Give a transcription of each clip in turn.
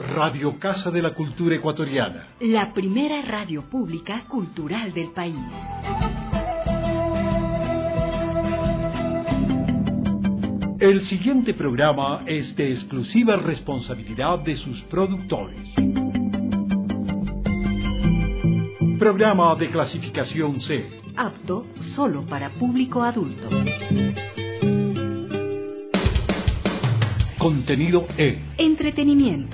Radio Casa de la Cultura Ecuatoriana. La primera radio pública cultural del país. El siguiente programa es de exclusiva responsabilidad de sus productores. Programa de clasificación C. Apto solo para público adulto. Contenido E. Entretenimiento.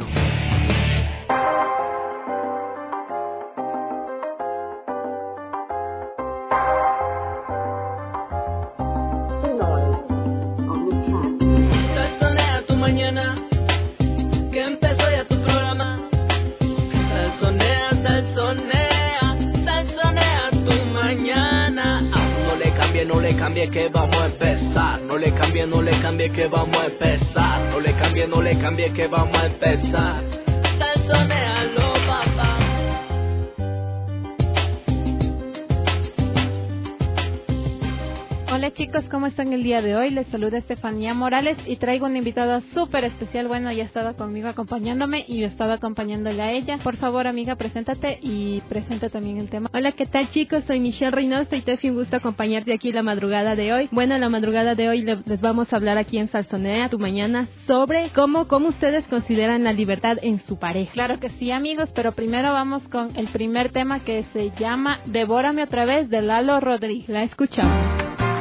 Salsonea tu mañana, que empezó ya tu programa. Salsonea, salsonea, salsonea tu mañana. No le cambie que vamos a empezar. No le cambie que vamos a empezar. No le cambie que vamos a empezar. Salsonealo, papá. Hola chicos, ¿cómo están el día de hoy? Les saluda Estefanía Morales y traigo una invitada súper especial. Bueno, ella estaba conmigo acompañándome y yo estaba acompañándole a ella. Por favor, amiga, preséntate y presenta también el tema. Hola, ¿qué tal chicos? Soy Michelle Reynoso y te fue un gusto acompañarte aquí la madrugada de hoy. Bueno, la madrugada de hoy les vamos a hablar aquí en Salsonea tu mañana sobre cómo ustedes consideran la libertad en su pareja. Claro que sí, amigos, pero primero vamos con el primer tema que se llama Devórame otra vez de Lalo Rodríguez. La escuchamos.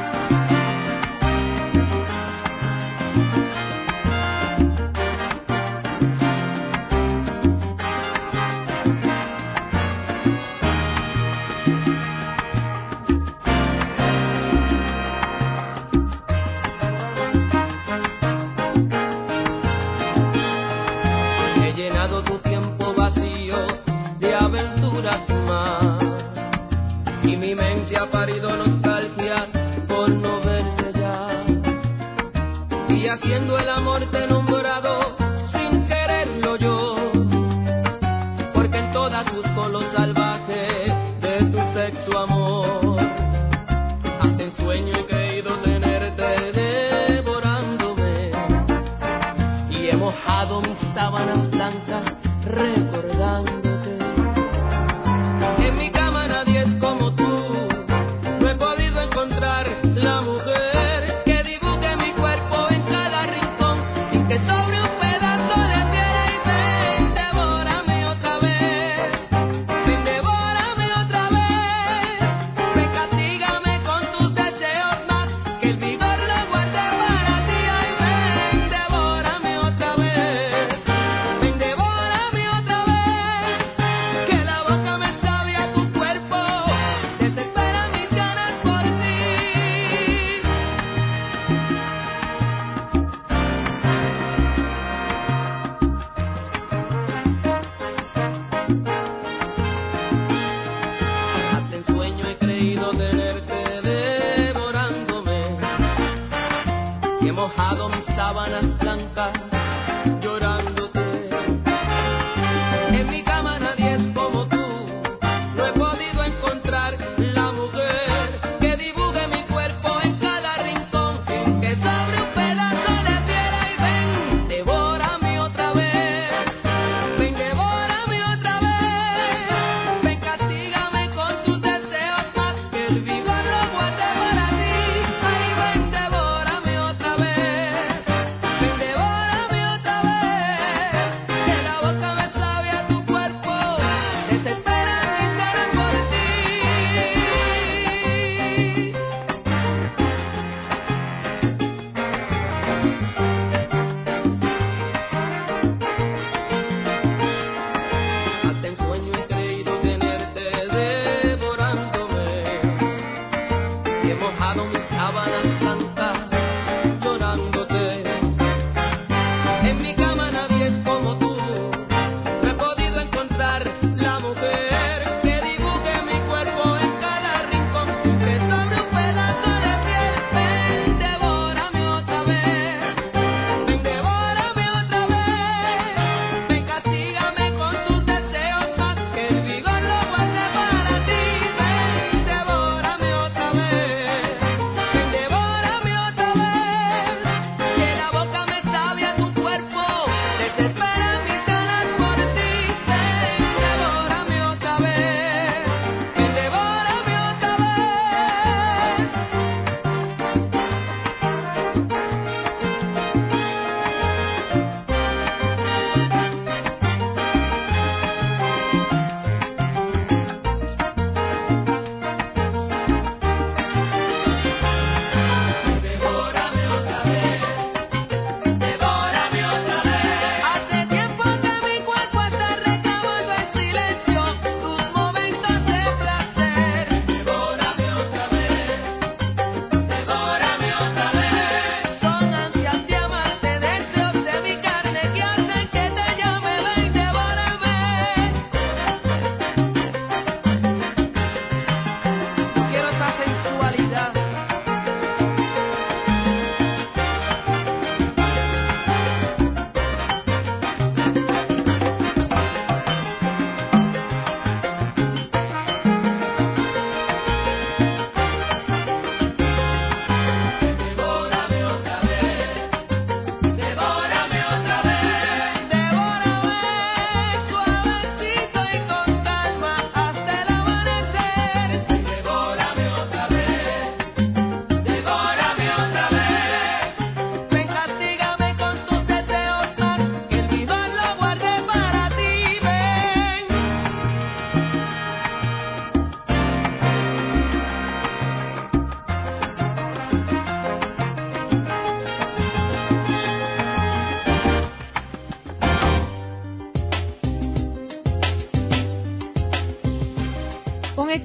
Ha parido nostalgia por no verte ya, y haciendo el amor te he nombrado sin quererlo yo, porque en todas busco lo salvaje de tu sexo amor. Hasta en sueño he creído tenerte devorándome, y he mojado mis sábanas blancas recordándote. En mi cama nadie es como tú. Encontrar la mujer que dibuje mi cuerpo en cada rincón, sin que sobre un pedazo de piedra. Y ven, devórame otra vez, ven, devórame otra vez, ven, castígame con tus deseos más, que el vigor lo guarde para ti. Ay, ven, devórame otra vez, ven, devórame otra vez, que la boca me sabe a tu cuerpo, desespera mis ganas por ti. Hasta en sueño he creído tenerte devorándome, y he mojado mis sábanas blancas llorándote. En mi cama nadie es como tú, no he podido encontrar la mujer que dibuje mi cuerpo en cada rincón, sin que sobre un pedazo de piedra. Y ven, devórame otra vez, ven, devórame otra vez, ven, castígame con tus deseos más, que el vigor lo guarde para ti. Ay, ven, devórame otra vez, ven, devórame otra vez, que la boca me sabe a tu cuerpo, desespera mis ganas por ti. Hasta en sueño he creído tenerte devorándome, y he mojado mis sábanas blancas llorándote. En mi cama nadie es como tú, no he podido encontrar la mujer que dibuje mi cuerpo en cada rincón, sin que sobre un pedazo de piel. Ven, devórame otra vez, ven, devórame otra vez, ven, castígame con tus deseos más, que el vigor lo guarde para ti. Ven, devórame otra vez, ven, devórame otra vez, que la boca me sabe a tu cuerpo,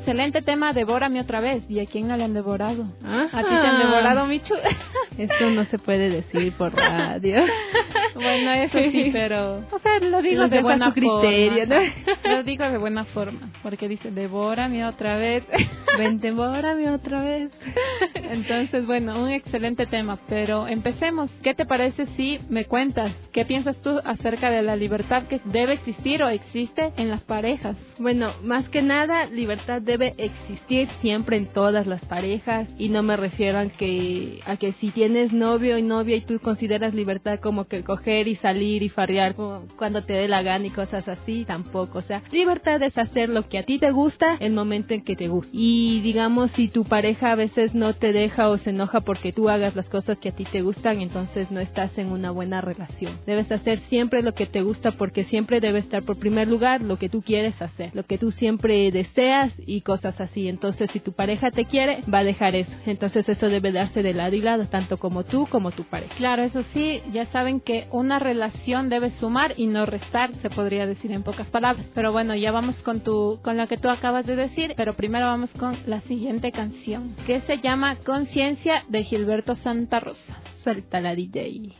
excelente tema, devórame otra vez. ¿Y a quién no le han devorado? Ajá. ¿A ti te han devorado, Michu? Eso no se puede decir por radio. Bueno, eso sí, pero... O sea, lo digo Los de dejo a buena su criterio, forma. ¿no? Lo digo de buena forma, porque dice, devórame otra vez. Ven, devórame otra vez. Entonces, bueno, un excelente tema, pero empecemos. ¿Qué te parece si me cuentas? ¿Qué piensas tú acerca de la libertad que debe existir o existe en las parejas? Bueno, más que nada, libertad debe existir siempre en todas las parejas, y no me refiero a que si tienes novio y novia y tú consideras libertad como que coger y salir y farrear cuando te dé la gana y cosas así, tampoco. O sea, libertad es hacer lo que a ti te gusta el momento en que te gusta. Y digamos, si tu pareja a veces no te deja o se enoja porque tú hagas las cosas que a ti te gustan, entonces no estás en una buena relación. Debes hacer siempre lo que te gusta, porque siempre debe estar por primer lugar lo que tú quieres hacer, lo que tú siempre deseas y cosas así. Entonces, si tu pareja te quiere, va a dejar eso. Entonces, eso debe darse de lado y lado, tanto como tú como tu pareja. Claro, eso sí, ya saben que una relación debe sumar y no restar, se podría decir en pocas palabras. Pero bueno, ya vamos con lo que tú acabas de decir, pero primero vamos con la siguiente canción, que se llama Conciencia, de Gilberto Santa Rosa. Suelta la DJ.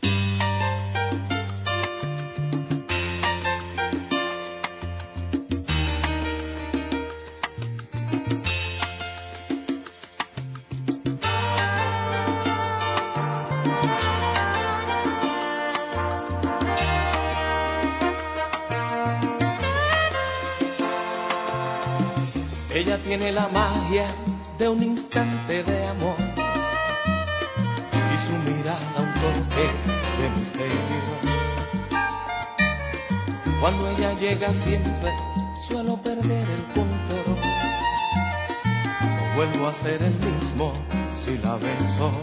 Ella tiene la magia de un instante de amor y su mirada un toque de misterio. Cuando ella llega siempre suelo perder el control. No vuelvo a ser el mismo si la beso.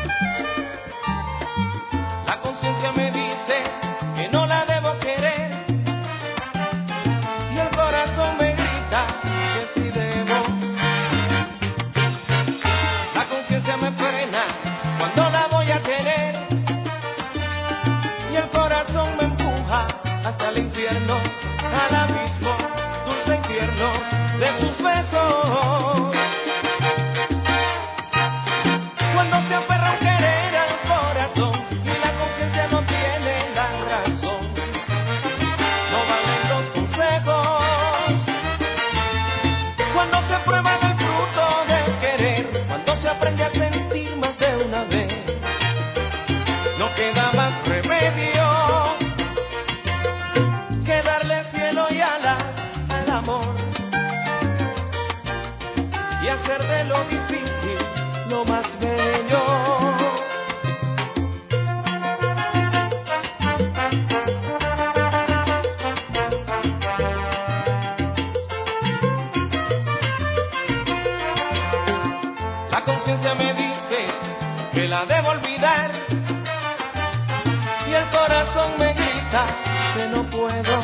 La conciencia me dice que no la debo querer y el corazón me grita que sí debo. La conciencia me frena cuando la voy a tener y el corazón me empuja hasta el infierno, al abismo dulce y tierno de sus besos. Cuando se aferra un querer al corazón y la conciencia no tiene la razón, no valen los consejos. Cuando se prueba el fruto del querer, cuando se aprende a sentir más de una vez, no queda más remedio que darle cielo y alas al amor y hacer de lo difícil lo más bello. La conciencia me dice que la debo olvidar y el corazón me grita que no puedo.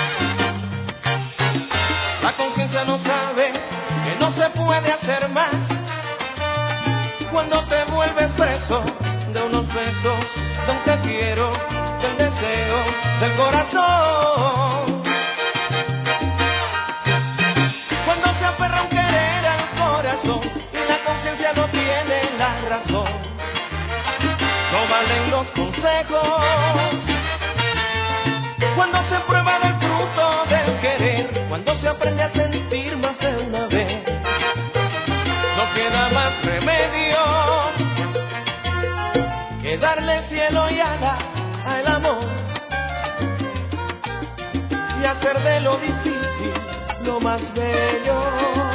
La conciencia no sabe que no se puede hacer más cuando te vuelves preso de unos besos, de un te quiero, del deseo del corazón. Cuando se aferra un querer al corazón y la conciencia no tiene la razón, no valen los consejos. Cuando se prueba del fruto del querer, cuando se aprende a sentir más de una vez, no queda más remedio que darle cielo y ala al amor y hacer de lo difícil lo más bello.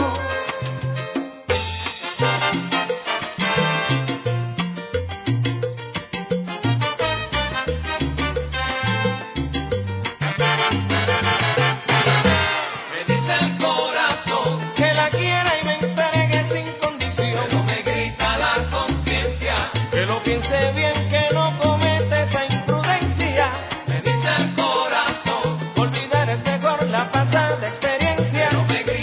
Piense bien que no comete esa imprudencia. Me dice el corazón, olvidar es mejor la pasada experiencia. No me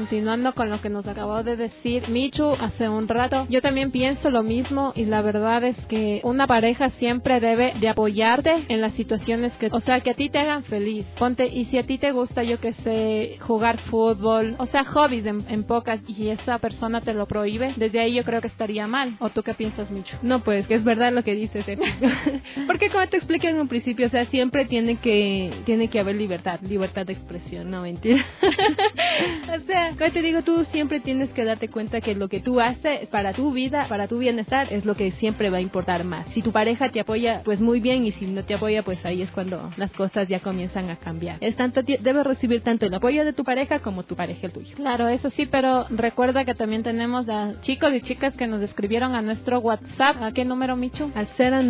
continuando con lo que nos acabó de decir Michu hace un rato, yo también pienso lo mismo y la verdad es que una pareja siempre debe de apoyarte en las situaciones que, o sea, que a ti te hagan feliz. Ponte, y si a ti te gusta, yo que sé, jugar fútbol, o sea, hobbies en pocas, y esa persona te lo prohíbe, desde ahí yo creo que estaría mal. ¿O tú qué piensas, Michu? No, pues que es verdad lo que dices, porque como te expliqué en un principio, o sea, siempre tiene que haber libertad de expresión, no mentira. O sea, como te digo, tú siempre tienes que darte cuenta que lo que tú haces para tu vida, para tu bienestar, es lo que siempre va a importar más. Si tu pareja te apoya, pues muy bien, y si no te apoya, pues ahí es cuando las cosas ya comienzan a cambiar. Debes recibir tanto el apoyo de tu pareja como tu pareja el tuyo. Claro, eso sí, pero recuerda que también tenemos a chicos y chicas que nos escribieron a nuestro WhatsApp. ¿A qué número, Michu? Al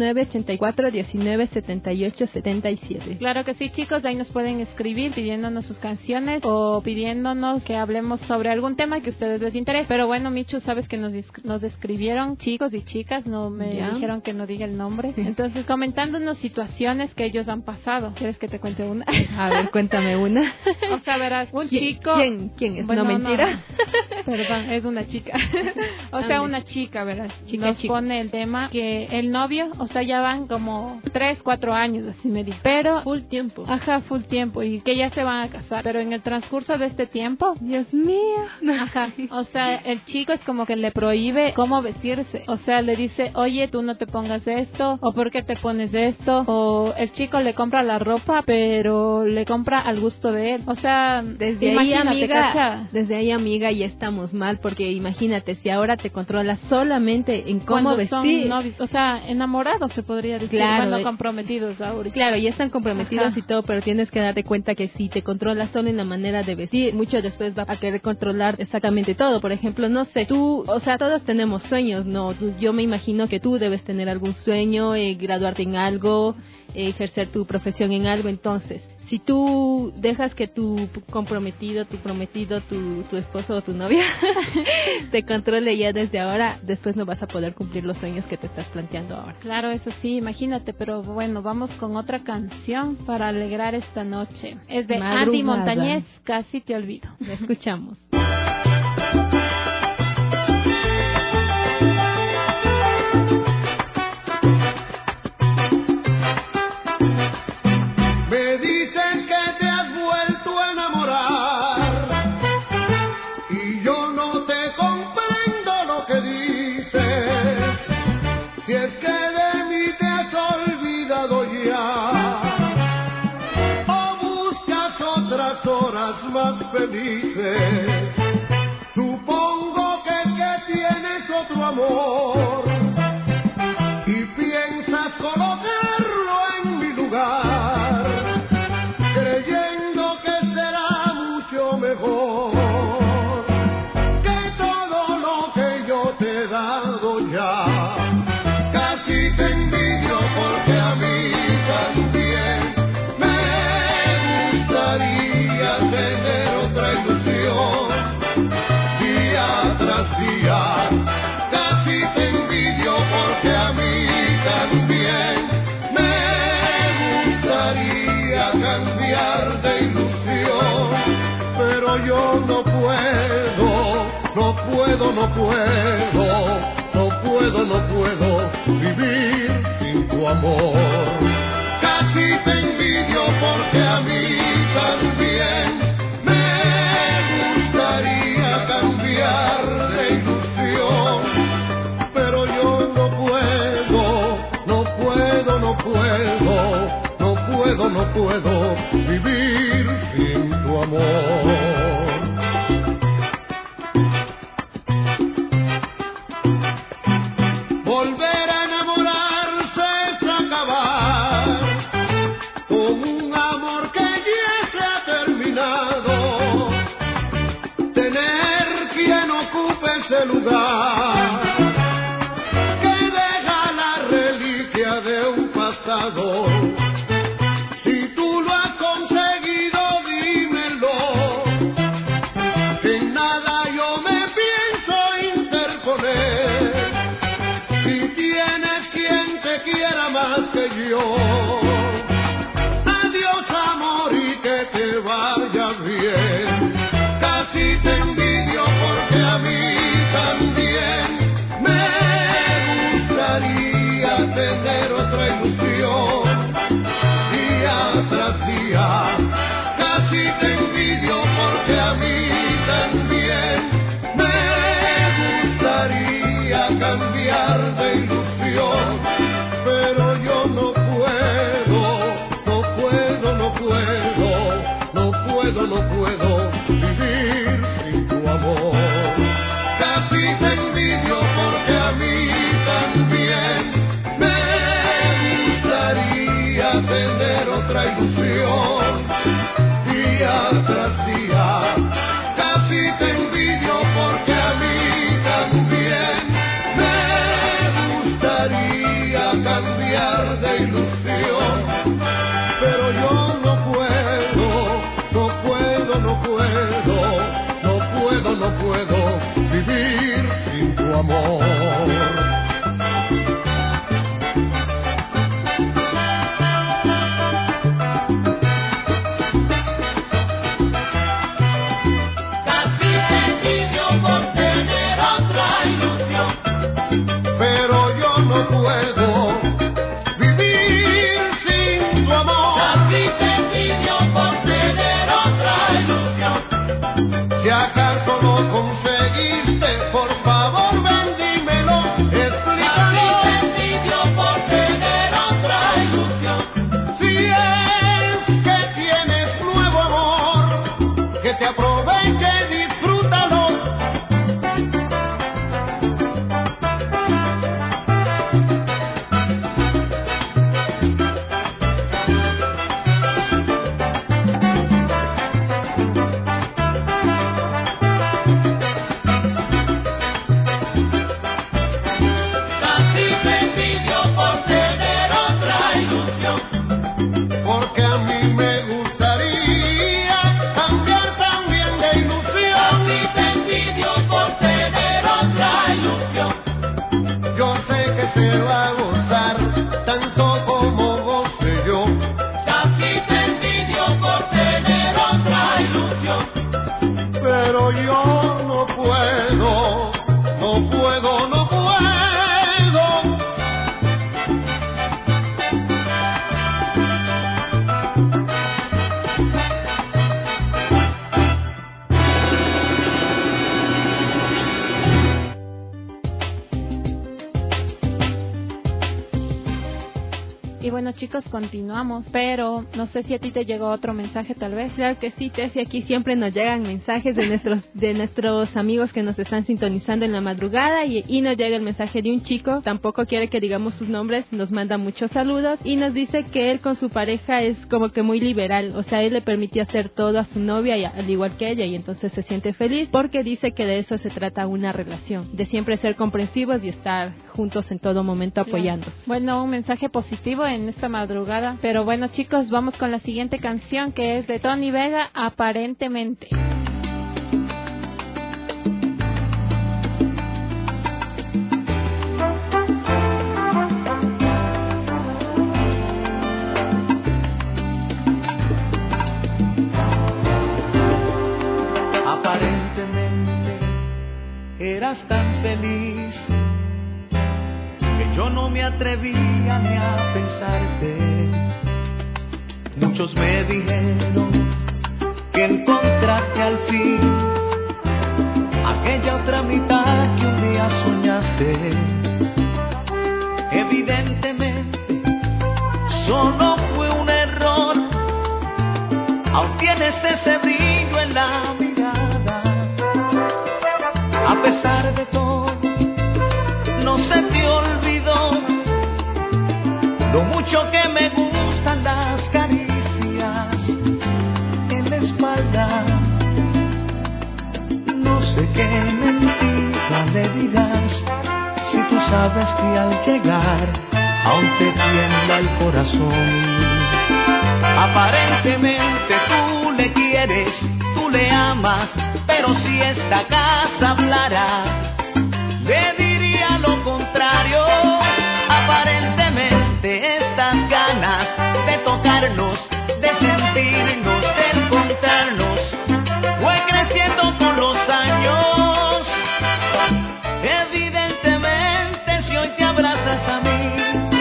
0984-1978-77. Claro que sí, chicos, ahí nos pueden escribir pidiéndonos sus canciones o pidiéndonos que hablemos sobre algún tema que a ustedes les interese. Pero bueno, Michu, sabes que nos escribieron chicos y chicas, no me dijeron que no diga el nombre. Entonces, comentándonos situaciones que ellos han pasado. ¿Quieres que te cuente una? A ver, cuéntame una. O sea, verás, un chico... ¿Quién es? Bueno, no, mentira. No. Perdón, es una chica. O sea, una chica, verás. Nos pone el tema que el novio, o sea, ya van como 3-4 años, así me dijo. Pero... Full tiempo. Ajá, full tiempo. Y que ya se van a casar. Pero en el transcurso de este tiempo... Dios mío. Ajá. O sea, el chico es como que le prohíbe cómo vestirse. O sea, le dice, oye, tú no te pongas esto. O ¿por qué te pones esto? O el chico le compra la ropa, pero le compra al gusto de él. O sea, desde ahí, amiga, ya estamos mal. Porque imagínate, si ahora te controlas solamente en cómo cuando vestir. Son novios, o sea, enamorados se podría decir. Claro, cuando comprometidos ahorita. Claro, ya están comprometidos. Ajá. Y todo, pero tienes que darte cuenta que si te controlas solo en la manera de vestir, mucho después va a querer controlar exactamente todo. Por ejemplo, no sé, tú, o sea, todos tenemos sueños, ¿no? Yo me imagino que tú debes tener algún sueño, graduarte en algo, ejercer tu profesión en algo. Entonces, si tú dejas que tu prometido, tu esposo o tu novia te controle ya desde ahora, después no vas a poder cumplir los sueños que te estás planteando ahora. Claro, eso sí, imagínate, pero bueno, vamos con otra canción para alegrar esta noche. Es de Madrugada. Andy Montañez, Casi te olvido. La escuchamos. Me dicen que te has vuelto a enamorar y yo no te comprendo lo que dices. Si es que de mí te has olvidado ya o buscas otras horas más felices. Supongo que tienes otro amor y piensas colocarlo en mi lugar, creyendo que será mucho mejor que todo lo que yo te he dado ya. Casi te envidio porque a mí también me gustaría tener otra ilusión día tras día. Casi te envidio porque a mí también me gustaría cambiar de ilusión, pero yo no puedo vivir sin tu amor. Casi te envidio porque a mí también me gustaría cambiar de ilusión, pero yo no puedo vivir sin tu amor. Volver a enamorarse es acabar con un amor que ya se ha terminado, tener quien ocupe ese lugar que deja la reliquia de un pasado. Si tú lo has conseguido, dímelo, en nada yo me pienso interponer. Si tienes quien te quiera más que yo, adiós amor y que te vaya bien. Casi te envío Y bueno, chicos, continuamos, pero no sé si a ti te llegó otro mensaje tal vez. Claro que sí, Tessy, aquí siempre nos llegan mensajes de nuestros amigos que nos están sintonizando en la madrugada y nos llega el mensaje de un chico, tampoco quiere que digamos sus nombres, nos manda muchos saludos y nos dice que él con su pareja es como que muy liberal, o sea, él le permite hacer todo a su novia y al igual que ella, y entonces se siente feliz porque dice que de eso se trata una relación, de siempre ser comprensivos y estar juntos en todo momento apoyándose. Bueno, un mensaje positivo en esta madrugada, pero bueno, chicos, vamos con la siguiente canción, que es de Tony Vega, Aparentemente. Aparentemente eras tan feliz que yo no me atrevía ni a pensarte. Muchos me dijeron que encontraste al fin aquella otra mitad que un día soñaste. Evidentemente solo fue un error, aún tienes ese brillo en la mirada. A pesar de todo, no se te olvidó lo mucho que me gustan las caricias en la espalda. No sé qué mentira le dirás si tú sabes que al llegar aún te tiembla el corazón. Aparentemente tú le quieres, tú le amas, pero si esta casa hablara, le diría lo contrario. Aparentemente estas ganas de tocarnos, de sentirnos, de encontrarnos, fue creciendo con los años. Evidentemente si hoy te abrazas a mí,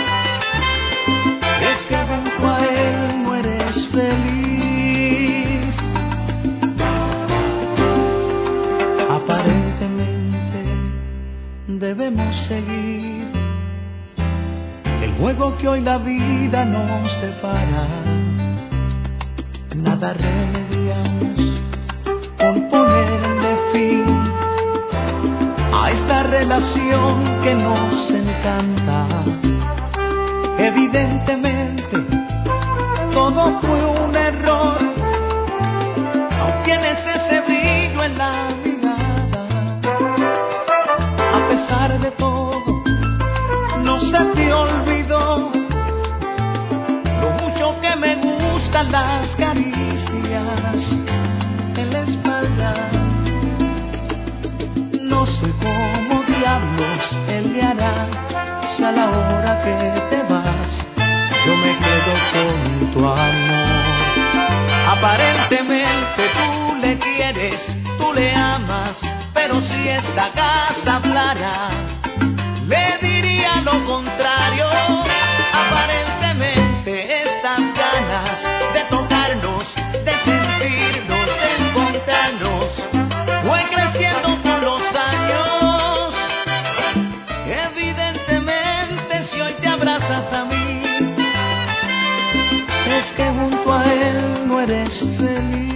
es que junto a él no eres feliz. Aparentemente debemos seguir el juego que hoy la vida nos depara. Nada remediamos con ponerle fin a esta relación que nos encanta. Evidentemente todo fue un error, aún tienes ese brillo en la mirada. A pesar de todo, no se te olvidó lo mucho que me gustan las caricias en la espalda. No sé cómo diablos él le hará si a la hora que te vas yo me quedo con tu amor. Aparentemente tú le quieres, tú le amas, pero si esta casa hablara, le diría lo contrario. Aparentemente estas ganas de tocarnos, de sentirnos, de encontrarnos, fue creciendo con los años. Evidentemente si hoy te abrazas a mí, es que junto a él no eres feliz.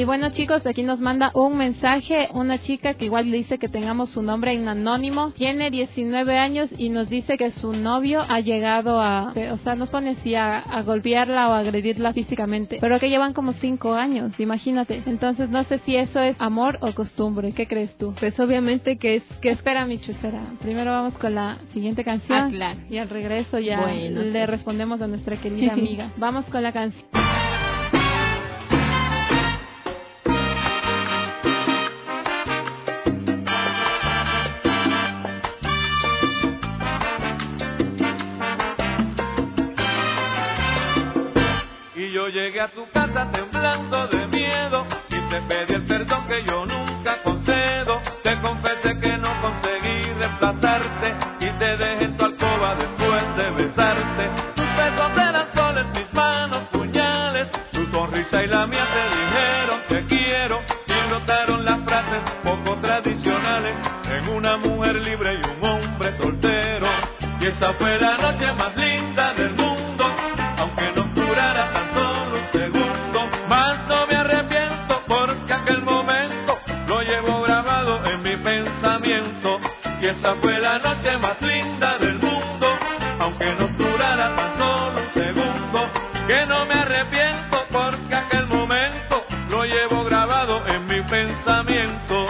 Y bueno, chicos, aquí nos manda un mensaje una chica que igual dice que tengamos su nombre en anónimo. Tiene 19 años y nos dice que su novio ha llegado a, o sea, nos pone así a golpearla o a agredirla físicamente, pero que llevan como 5 años, imagínate. Entonces no sé si eso es amor o costumbre. ¿Qué crees tú? Pues obviamente que es... Espera, Michu, espera. Primero vamos con la siguiente canción. Claro. Y al regreso ya Bueno, le respondemos a nuestra querida amiga. Vamos con la canción. Y yo llegué a tu casa temblando de miedo y te pedí el perdón que yo nunca concedo. Te confesé que no conseguí reemplazarte y te dejé en tu alcoba después de besarte. Tus besos eran soles, mis manos puñales, tu sonrisa y la mía te dijeron te quiero y brotaron las frases poco tradicionales en una mujer libre y un hombre soltero. Y esa fue la noche más linda del mundo, aunque no durara tan solo un segundo. Más no me arrepiento porque aquel momento lo llevo grabado en mi pensamiento. Y esa fue la noche más linda del mundo, aunque no durara tan solo un segundo. Que no me arrepiento porque aquel momento lo llevo grabado en mi pensamiento.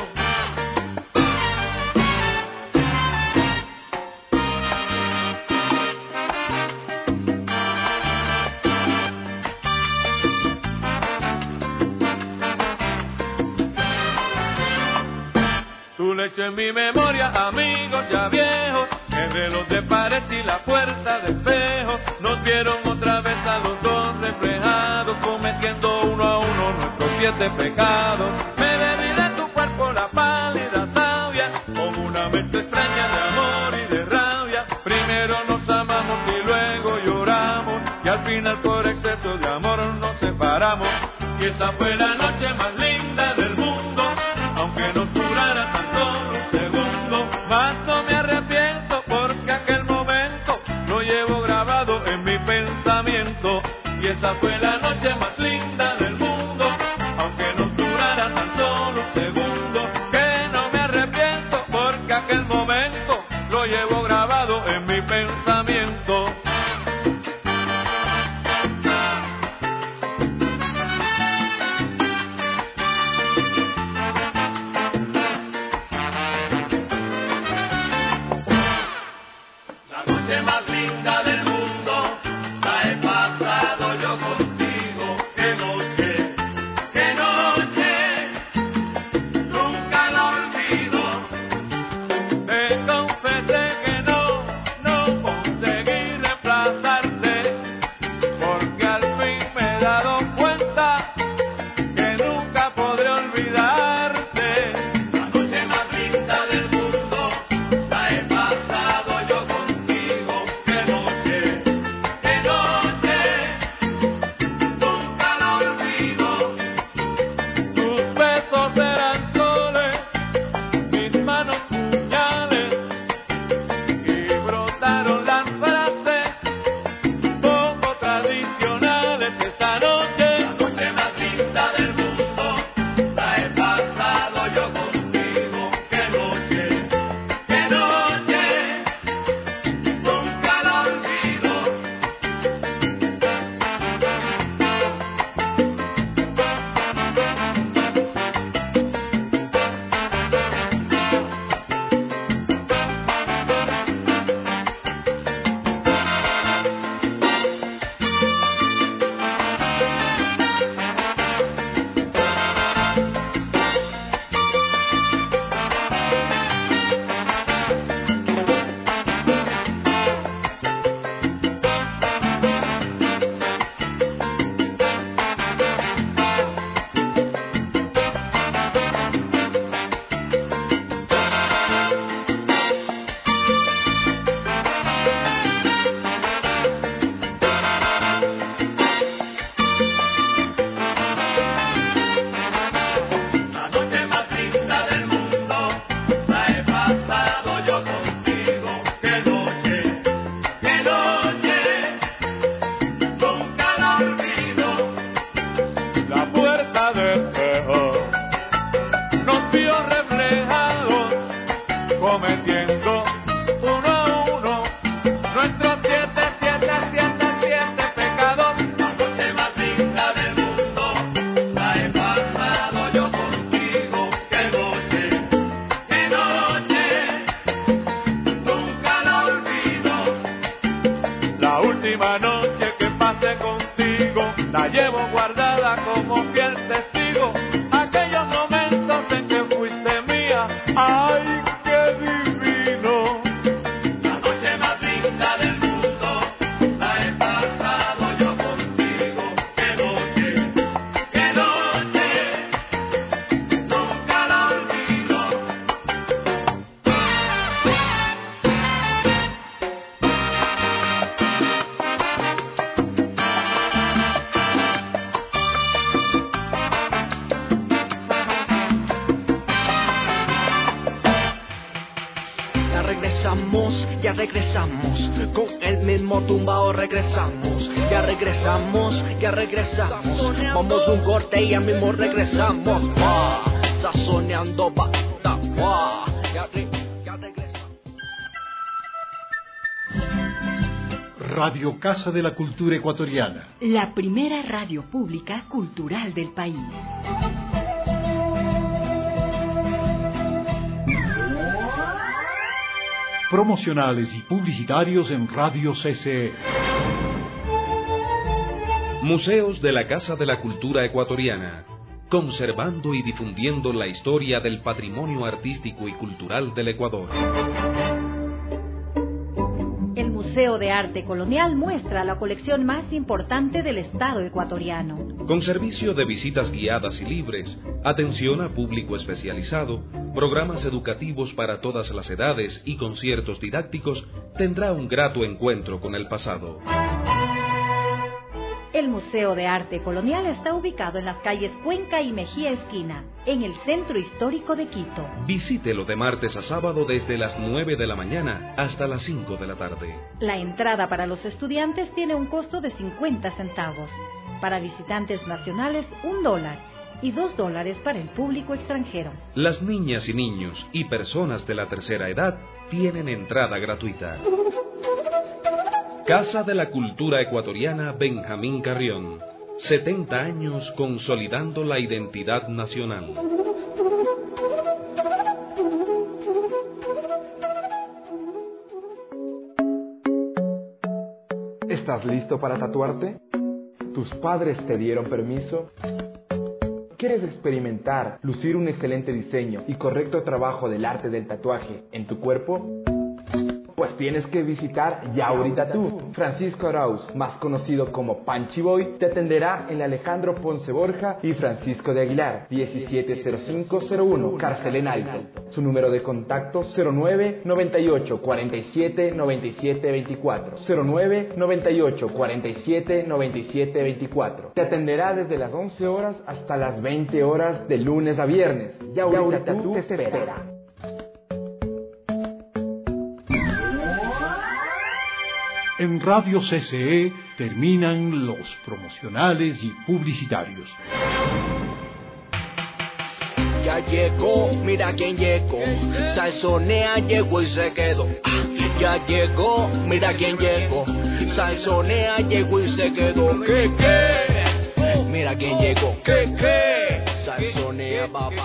Tu lecho en mi memoria, amigos ya viejos, el reloj de pared y la puerta de espejo, nos vieron otra vez a los dos reflejados, cometiendo uno a uno nuestros 7 pecados. Me bebí de tu cuerpo la pálida savia, con una mente extraña de amor y de rabia. Primero nos amamos y luego lloramos, y al final por exceso de amor nos separamos. Y esa fue la noche más linda del mundo, aunque no durara tan solo un segundo. Más no me arrepiento porque aquel momento lo llevo grabado en mi pensamiento. Y esa fue la noche más linda del mundo, aunque no durara tan solo un segundo. Que no me arrepiento porque aquel momento lo llevo grabado en mi pensamiento. Más linda del mundo, la he pasado yo contigo. Qué noche, nunca la olvido. Te confesé que no conseguí reemplazarte, porque al fin me he dado cuenta que nunca podré olvidarte. La noche más linda del mundo, la he pasado yo contigo. Nunca la olvido. Tus besos eran soles, mis manos puñales, y brotaron las frases poco tradicionales. Esta noche, la noche más guardada como fiel testigo aquellos momentos en que fuiste mía. ¡Ay, qué divino! La noche más linda del mundo la he pasado yo contigo. ¡Qué noche! ¡Qué noche! Nunca la olvido. Ya regresamos, con el mismo tumbao regresamos. Ya regresamos, vamos un corte y ya mismo regresamos. Sazoneando bata, ya regresamos. Radio Casa de la Cultura Ecuatoriana. La primera radio pública cultural del país. Promocionales y publicitarios en Radio CCE. Museos de la Casa de la Cultura Ecuatoriana, conservando y difundiendo la historia del patrimonio artístico y cultural del Ecuador. El Museo de Arte Colonial muestra la colección más importante del Estado ecuatoriano. Con servicio de visitas guiadas y libres, atención a público especializado, programas educativos para todas las edades y conciertos didácticos, tendrá un grato encuentro con el pasado. El Museo de Arte Colonial está ubicado en las calles Cuenca y Mejía Esquina, en el centro histórico de Quito. Visítelo de martes a sábado desde las 9 de la mañana hasta las 5 de la tarde. La entrada para los estudiantes tiene un costo de 50 centavos. Para visitantes nacionales, $1 y $2 para el público extranjero. Las niñas y niños y personas de la tercera edad tienen entrada gratuita. Casa de la Cultura Ecuatoriana Benjamín Carrión. 70 años consolidando la identidad nacional. ¿Estás listo para tatuarte? ¿Tus padres te dieron permiso? ¿Quieres experimentar, lucir un excelente diseño y correcto trabajo del arte del tatuaje en tu cuerpo? Pues tienes que visitar Yauri Tattoo. Francisco Arauz, más conocido como Panchi Boy, te atenderá en Alejandro Ponce Borja y Francisco de Aguilar, 170501, Carcelén Alto. Su número de contacto 09 98 47 97 24. 09 98 47 97 24. Te atenderá desde las 11 horas hasta las 20 horas de lunes a viernes. Yauri Tattoo te espera. En Radio CCE terminan los promocionales y publicitarios. Ya llegó, mira quién llegó. Salsonea llegó y se quedó. Ya llegó, mira quién llegó. Salsonea llegó y se quedó. ¿Qué? Mira quién llegó. ¿Qué? Salsonea, papá.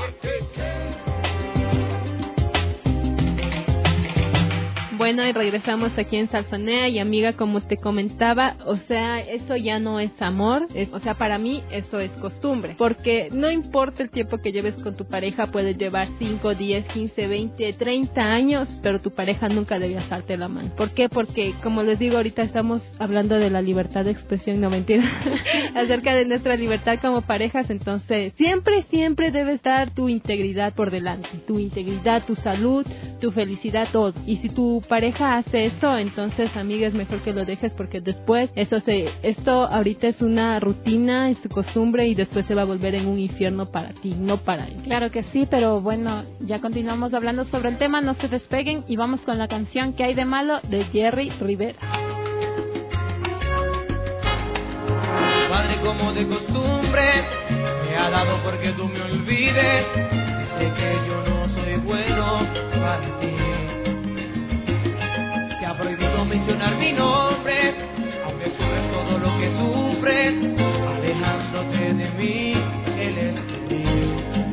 Bueno, y regresamos aquí en Salsonea y amiga, como te comentaba, o sea, eso ya no es amor, o sea, para mí eso es costumbre, porque no importa el tiempo que lleves con tu pareja, puedes llevar 5, 10, 15, 20, 30 años, pero tu pareja nunca debe asarte la mano. ¿Por qué? Porque, como les digo, ahorita estamos hablando de la libertad de expresión, no mentira, acerca de nuestra libertad como parejas, entonces siempre debe estar tu integridad por delante, tu integridad, tu salud, tu felicidad, todo. Y si tu pareja hace eso, entonces, amiga, es mejor que lo dejes, porque después esto ahorita es una rutina, es tu costumbre, y después se va a volver en un infierno para ti, no para él. Claro que sí, pero bueno, ya continuamos hablando sobre el tema, no se despeguen y vamos con la canción ¿Qué hay de malo? De Jerry Rivera. Padre, como de costumbre, me ha dado porque tú me olvides. Dice que yo no soy bueno para ti. Te ha prohibido mencionar mi nombre, aunque sufres todo lo que sufres, alejándote de mí, él es de mí.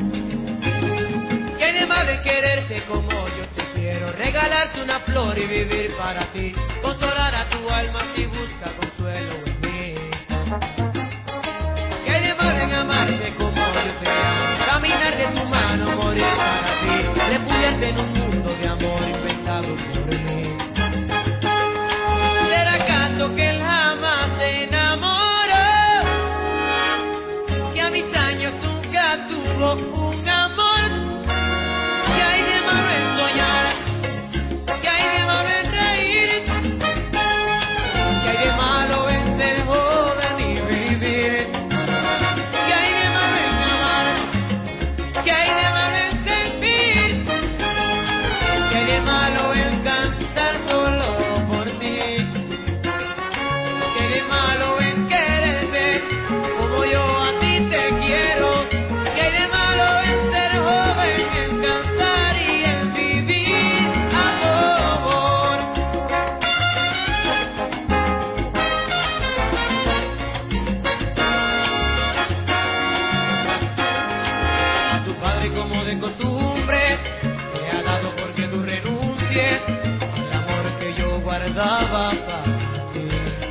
¿Qué de malo es quererte como yo te quiero? Regalarte una flor y vivir para ti, consolar a tu alma si busca consuelo en mí. ¿Qué de amarte como yo te amo, caminar de tu mano, morir para ti, refugiarte en un mundo de amor inventado por mí. ¿Será acaso que él jamás se enamoró? Que a mis años nunca tuvo un amor. ¿Qué hay de malo en soñar? ¿Qué hay de malo en reír? ¿Qué hay de malo en ser joven y vivir? ¿Qué hay de malo en amar? ¿Qué hay de malo en sentir? ¿Qué hay de malo en cantar solo por ti? ¿Qué hay de malo en quererte como yo a ti te quiero? ¿Qué hay de malo en ser joven, en cantar y en vivir amor? A tu padre como de costumbre te ha dado porque tú renuncies al amor que yo guardaba para ti.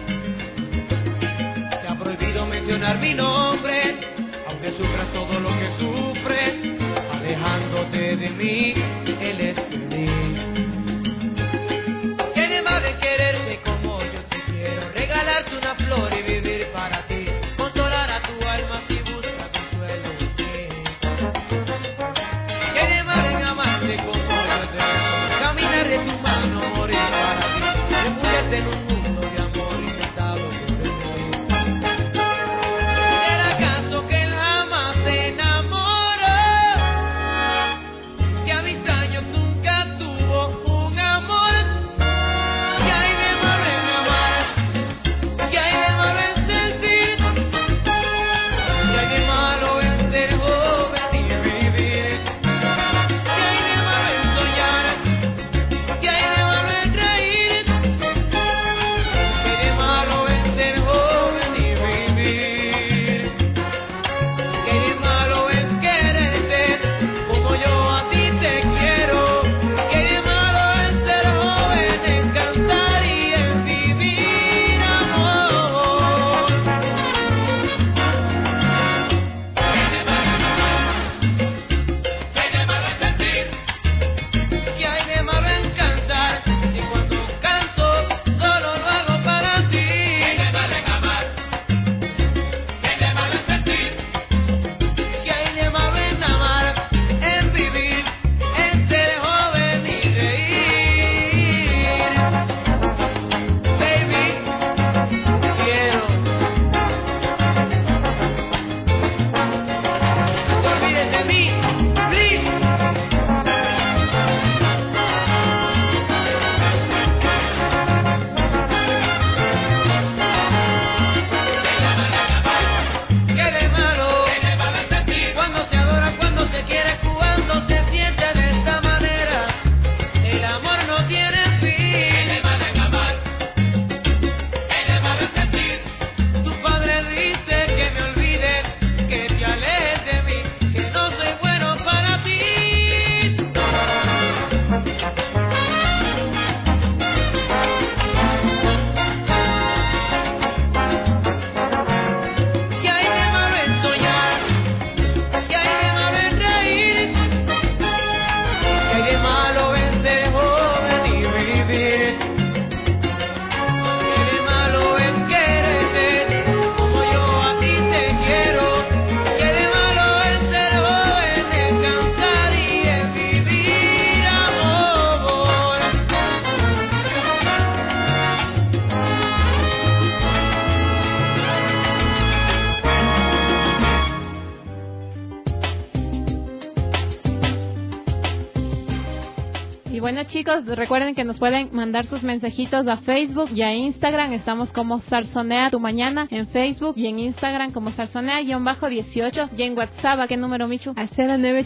Te ha prohibido mencionar mi nombre, aunque sufras todo lo que sufres, alejándote de mí, él es feliz. ¿Qué de malo en quererte como yo te quiero? Regalarte una flor y vivir para ti, consolar a tu alma si buscas consuelo en mí. ¿Qué de malo en amarte como yo te amo? Caminar de tu mano, morir para ti, refugiarte en un mundo de amor inventado por mí. ¿Será acaso que él jamás se enamoró? Que a mis años nunca tuvo un amor. ¿Qué hay de malo en amar? ¿Qué hay de malo en sentir? ¿Qué hay de malo en ser joven y vivir? ¿Qué hay de malo en soñar? ¿Qué hay de malo en reír? ¿Qué hay de malo en ser joven y vivir? ¿Qué hay de malo en quererte como yo a ti te quiero? ¿Qué hay de malo en ser joven, en cantar y en vivir amor? ¿Qué hay de malo en sentir? ¿Qué hay de malo en cantar? Y cuando canto solo lo hago para ti. ¿Qué hay de malo en amar? ¿Qué hay de malo en sentir? ¿Qué hay de malo en amar? En vivir, en ser joven y reír. Baby, te quiero. No te olvides de mí, please. ¿Qué de malo? ¿Qué de malo en sentir? Cuando se adora, cuando se quiere, cuando se siente de esta manera, el amor no tiene fin. ¿Qué de malo en amar? ¿Qué de malo en sentir? Tu padre dice que me olvides, que te alejes de mí, que no soy bueno para ti. ¿Qué hay de malo en soñar? ¿Qué hay de malo en reír? ¿Qué hay de malo en ser joven y vivir? ¿Qué hay de malo en quererte como yo a ti te quiero? ¿Qué hay de malo en ser joven, en cantar y en vivir amor? Y bueno, chicos, recuerden que nos pueden mandar sus mensajitos a Facebook y a Instagram. Estamos como Salsonea tu mañana en Facebook y en Instagram como Salsonea-18 y en WhatsApp. ¿A qué número, Michu? Al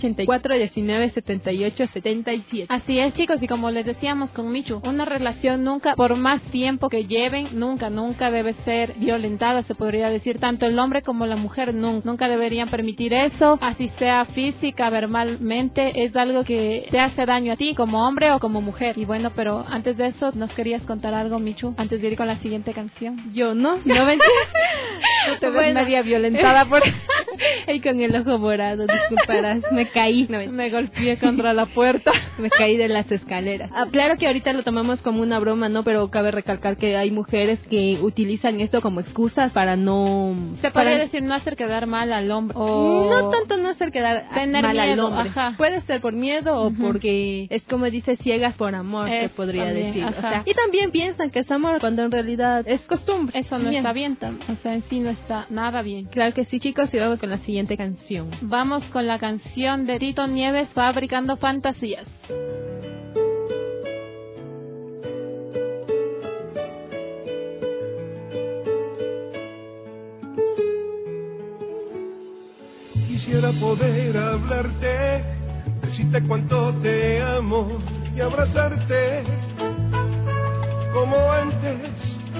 0984-1978-77. Así es, chicos, y como les decíamos con Michu, una relación nunca, por más tiempo que lleven, nunca debe ser violentada, se podría decir, tanto el hombre como la mujer, nunca deberían permitir eso, así sea física, verbalmente, es algo que te hace daño a ti como hombre o como mujer. Y bueno, pero antes de eso, ¿nos querías contar algo, Michu, antes de ir con la siguiente canción? Yo no. Tú te ves media violentada por... Y con el ojo morado, disculparás, me caí. No, me golpeé contra la puerta. Me caí de las escaleras. Claro que ahorita lo tomamos como una broma, ¿no? Pero cabe recalcar que hay mujeres que utilizan esto como excusa para no... Se podría decir no hacer quedar mal al hombre. O... No tanto no hacer quedar tener mal miedo, al hombre. Ajá. Puede ser por miedo o porque es como dice, ciegas por amor, se podría también, decir. O sea, y también piensan que es amor cuando en realidad es costumbre. Eso no está bien, o sea, en sí no está nada bien. Claro que sí, chicos, y vamos con la siguiente canción. Vamos con la canción de Tito Nieves, Fabricando Fantasías. Quisiera poder hablarte, decirte cuánto te amo y abrazarte como antes.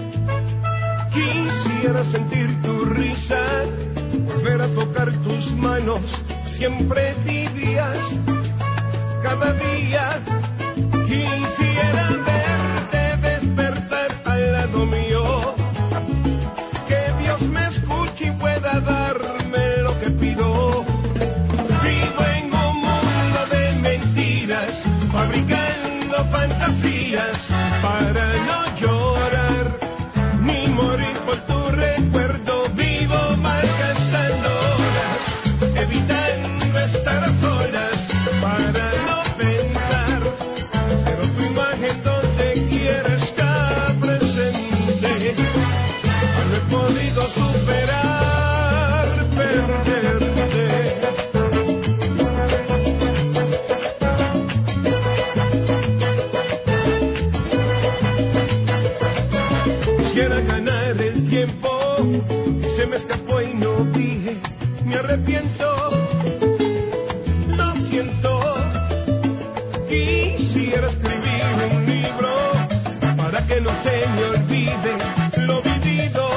Quisiera sentir tu risa, volver a tocar tus manos, siempre tibias, cada día. Quisiera verte despertar al lado mío, que Dios me escuche y pueda darme lo que pido. Vivo en un mundo de mentiras, fabricando fantasías para no llorar ni morir por tu recuerdo. Vivo malgastando horas, evitando estar a solas para no pensar, pero tu imagen donde quiera está presente. No he podido superar perderte. Quisiera ganar el tiempo, se me escapó y no dije, me arrepiento, lo siento. Quisiera escribir un libro para que no se me olvide lo vivido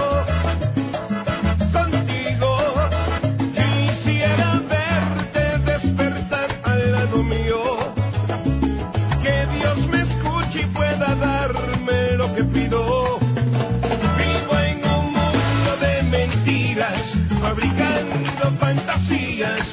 contigo. Quisiera verte despertar al lado mío, que Dios me escuche y pueda darme lo que pido. Vivo en un mundo de mentiras, fabricando fantasías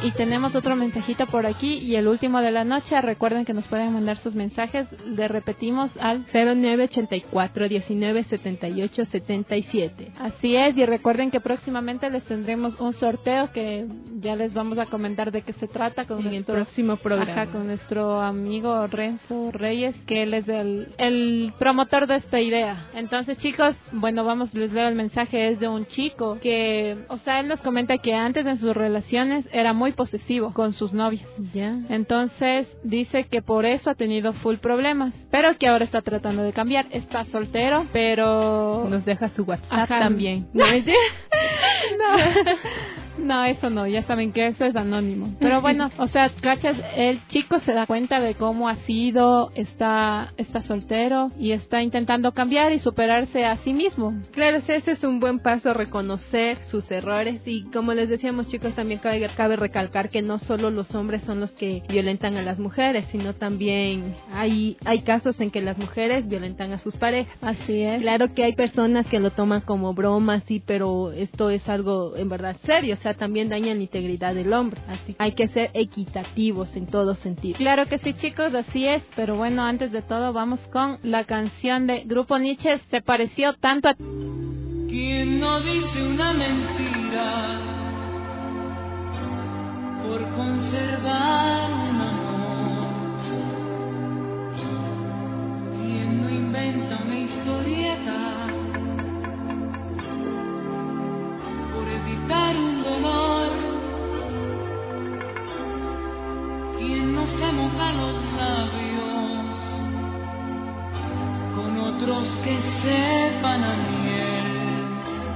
Y tenemos otro mensajito por aquí y el último de la noche. Recuerden que nos pueden mandar sus mensajes. Le repetimos al 0984 19 78 77. Así es, y recuerden que próximamente les tendremos un sorteo que ya les vamos a comentar de qué se trata con el próximo programa. Ajá, con nuestro amigo Renzo Reyes, que él es el promotor de esta idea. Entonces, chicos, bueno, les leo el mensaje. Es de un chico que, o sea, él nos comenta que antes en sus relaciones era muy posesivo con sus novias. Ya. Entonces, dice que por eso ha tenido full problemas, pero que ahora está tratando de cambiar. Está soltero, pero nos deja su WhatsApp. Ajá. También. No, eso no, ya saben que eso es anónimo. Pero bueno, o sea, cachas, el chico se da cuenta de cómo ha sido, está soltero y está intentando cambiar y superarse a sí mismo. Claro, ese es un buen paso, reconocer sus errores. Y como les decíamos, chicos, también cabe recalcar que no solo los hombres son los que violentan a las mujeres, sino también hay casos en que las mujeres violentan a sus parejas. Así es. Claro que hay personas que lo toman como broma, sí, pero esto es algo en verdad serio. O sea, también dañan la integridad del hombre, así hay que ser equitativos en todo sentido. Claro que sí, chicos, así es, pero bueno, antes de todo vamos con la canción de Grupo Nietzsche, Se pareció tanto a... ¿Quién no dice una mentira por conservar un amor? ¿Quién no inventa una historieta por evitar un dolor? ¿Quién no se moja los labios con otros que sepan a miel?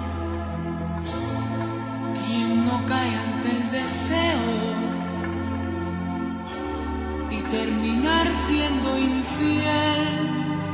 ¿Quién no cae ante el deseo y terminar siendo infiel?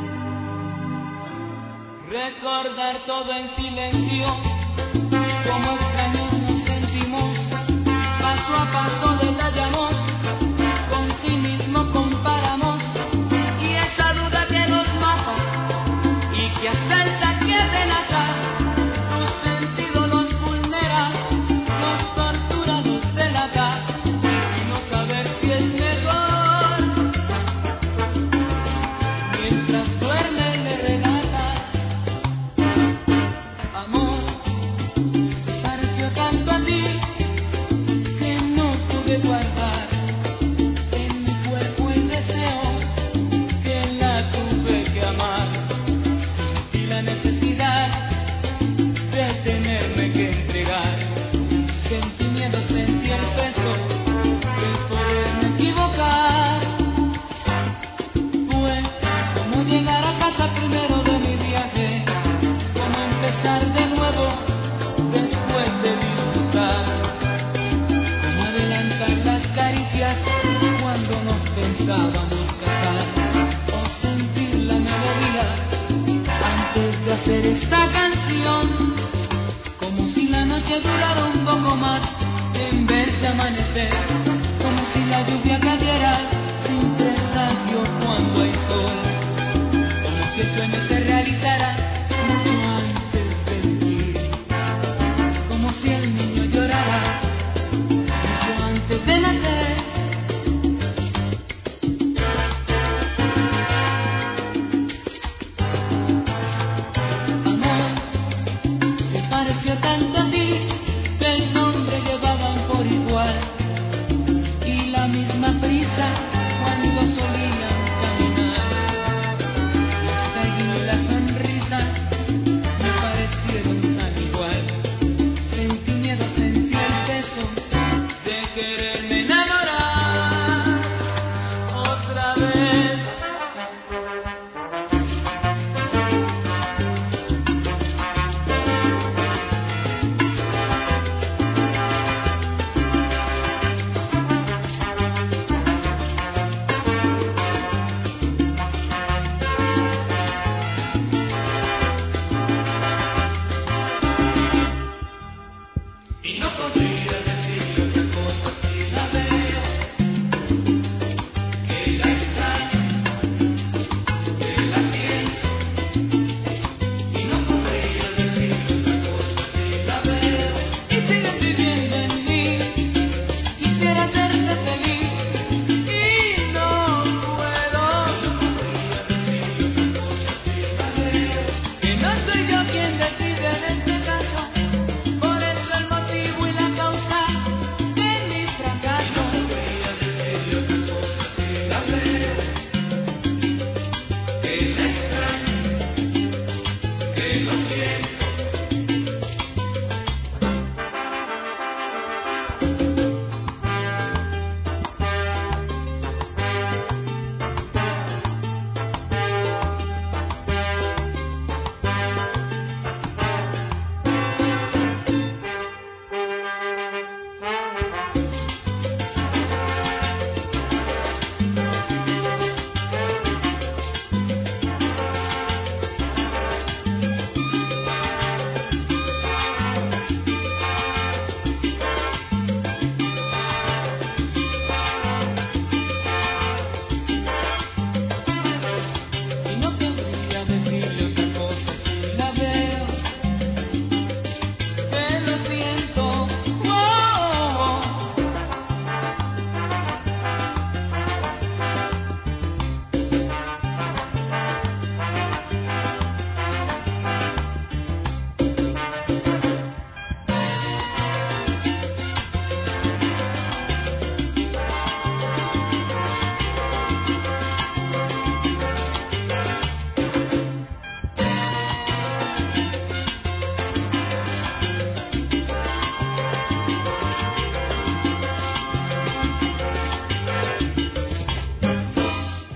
Recordar todo en silencio, como extraños nos sentimos, paso a paso detallamos, con sí mismo comparamos, y esa duda que nos mata y que asalta, que delata, tu sentido los vulnera, nos tortura, nos delata, y no saber si es mejor, mientras duerme le relata, amor, se pareció tanto a ti que no pude guardar en mi cuerpo el deseo que la tuve que amar. Sentí la necesidad de tenerme que entregar. Sentí miedo, sentí el peso de poderme equivocar. Pues como llegar a casa primero de mi viaje, como empezar de nuevo después de disgustar, como adelantar las caricias cuando nos pensábamos casar, o sentir la melodía antes de hacer esta canción, como si la noche durara un poco más en vez de amanecer, como si la lluvia cayera sin presagio cuando hay sol, como si el sueño se realizara mucho antes de vivir, como si el niño llorara mucho antes de nacer. Amor, se pareció tanto a ti que el nombre llevaban por igual, y la misma prisa cuando solían caminar, y hasta allí la sonrisa me parecieron tan igual. Sentí miedo, sentí el peso de quererme enamorar.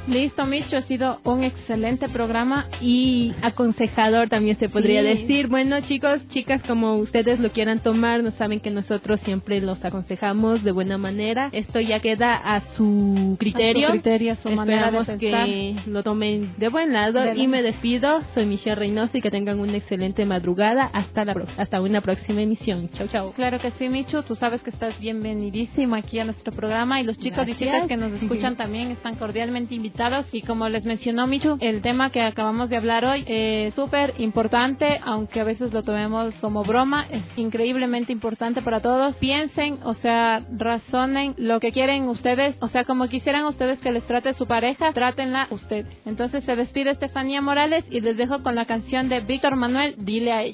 Listo, Micho, ha sido un excelente programa y aconsejador también se podría Sí. decir. Bueno, chicos, chicas, como ustedes lo quieran tomar, no saben que nosotros siempre los aconsejamos de buena manera. Esto ya queda a su criterio. A su manera de Esperamos pensar. que lo tomen de buen lado y me despido. Soy Michelle Reynoso y que tengan una excelente madrugada. Hasta una próxima emisión. Chau, chau. Claro que sí, Micho, tú sabes que estás bienvenidísimo aquí a nuestro programa y los chicos y Gracias. chicas que nos escuchan también están cordialmente invitados y como les mencionó Micho, el tema que acabamos de hablar hoy es súper importante, aunque a veces lo tomemos como broma, es increíblemente importante para todos. Piensen, o sea, razonen lo que quieren ustedes, o sea, como quisieran ustedes que les trate su pareja, trátenla ustedes. Entonces se despide Estefanía Morales y les dejo con la canción de Víctor Manuel, Dile a ella.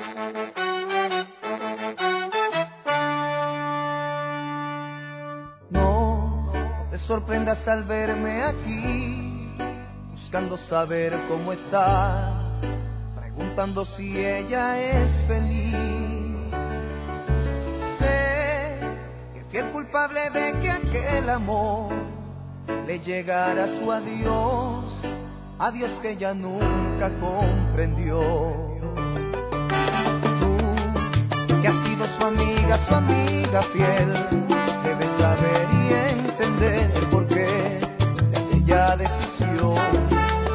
No te sorprendas al verme aquí, buscando saber cómo está, preguntando si ella es feliz. Sé que fui el culpable de que aquel amor le llegara a su adiós, adiós que ella nunca comprendió. Tú, que has sido su amiga fiel, debes saber y entender el porqué de aquella decisión.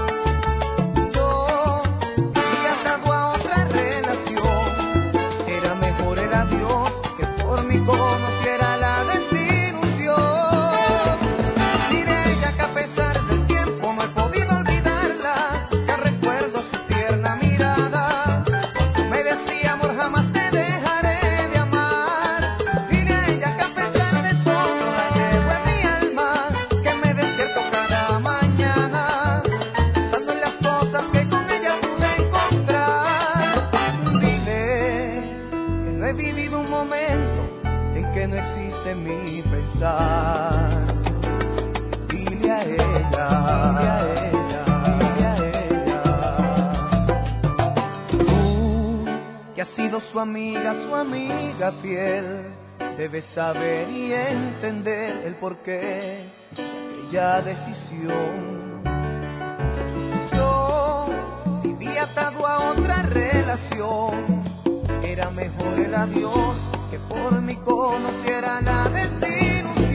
Yo había atado a otra relación, era mejor el adiós que por mí conociera la desilusión. Diré a ella que a pesar del tiempo no he podido olvidarla, que recuerdo su tierna mirada, me decía amor jamás te dejaré de amar. Dile a ella que a pesar de todo la llevo en mi alma, que me despierto cada mañana pensando en las cosas que con ella pude encontrar. Dile que no he vivido un momento en que no existe mi pensar. Dile a ella, dile a ella, dile a ella. Tú, que has sido su amiga fiel, debes saber y entender el porqué de aquella decisión. Yo vivía atado a otra relación, era mejor el adiós que por mí conociera la desilusión.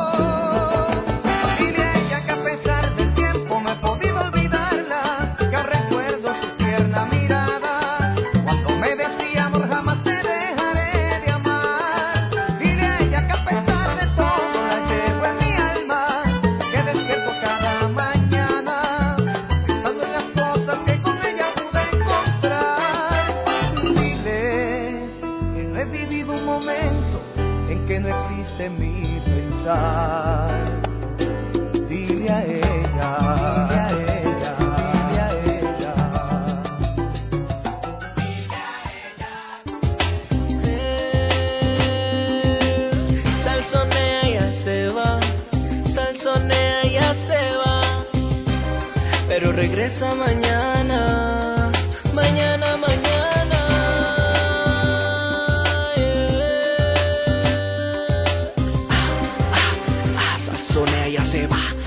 Dile a ella que a pesar del tiempo no he podido olvidarla, que recuerdo su tierna mirada cuando me decía amor jamás te dejaré de amar. Dile a ella que a pesar de todo la llevo en mi alma, que despierto cada mañana pensando en las cosas que con ella pude encontrar. Dile que no he vivido un momento en que no existe mi pensar. Dile a ella, dile a ella, dile a ella. Salsonea ya se va, salsonea ya se va, pero regresa mañana, mañana, mañana. Salsonea ya se va,